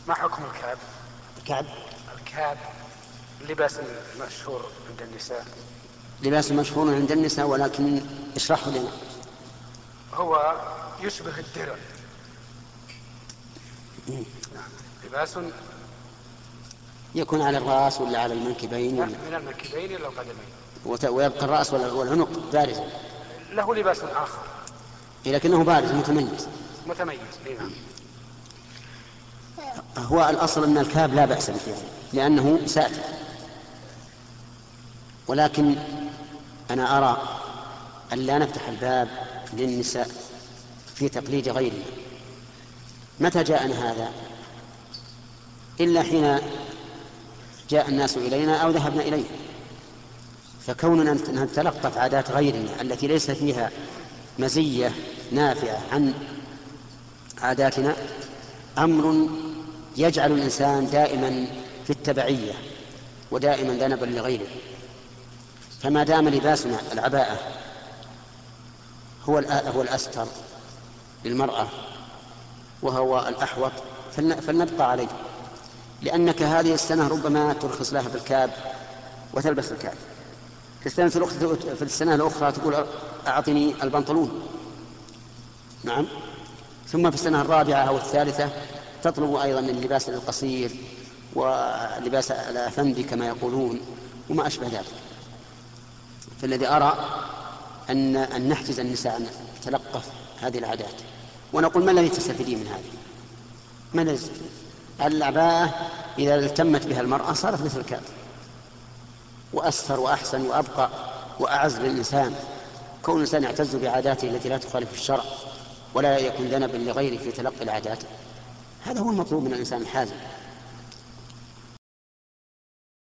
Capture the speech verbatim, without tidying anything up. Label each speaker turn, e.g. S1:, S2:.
S1: ما حكم الكاب؟
S2: الكعب
S1: الكاب لباس مشهور عند النساء.
S2: لباس مشهور عند النساء، ولكن اشرحه لنا.
S1: هو يشبه الدرع.
S2: مم.
S1: لباس
S2: يكون على الرأس ولا على المنكبين؟
S1: من المنكبين إلى القدمين،
S2: ويبقى الرأس والعنق بارزا.
S1: له لباس آخر
S2: لكنه بارز متميز.
S1: متميز. نعم.
S2: هو الأصل أن الكاب لا بأس به لأنه ساتر، ولكن أنا أرى أن لا نفتح الباب للنساء في تقليد غيرنا. متى جاءنا هذا؟ إلا حين جاء الناس إلينا أو ذهبنا إليه. فكوننا نتلقف عادات غيرنا التي ليس فيها مزية نافعة عن عاداتنا أمر يجعل الإنسان دائما في التبعية ودائما ذنبا لغيره. فما دام لباسنا العباءة هو هو الأستر للمرأة وهو الأحوط فلنبقى عليه، لأنك هذه السنة ربما ترخص لها بالكاب وتلبس الكاب، في السنة الأخرى في السنة الأخرى تقول أعطني البنطلون. نعم. ثم في السنة الرابعة أو الثالثة تطلب أيضا اللباس القصير ولباس الأفندي كما يقولون وما أشبه ذلك. فالذي أرى أن أن نحجز النساء أن تتلقف هذه العادات، ونقول ما الذي تستفيدين من هذه؟ ما الذي العباءة إذا التمت بها المرأة صارت مثل الكاب، وأسفر وأحسن وأبقى وأعز للإنسان. كون الإنسان يعتز بعاداته التي لا تخالف الشرع ولا يكون ذنبا لغيره في تلقي العادات، هذا هو المطلوب من الإنسان الحازم.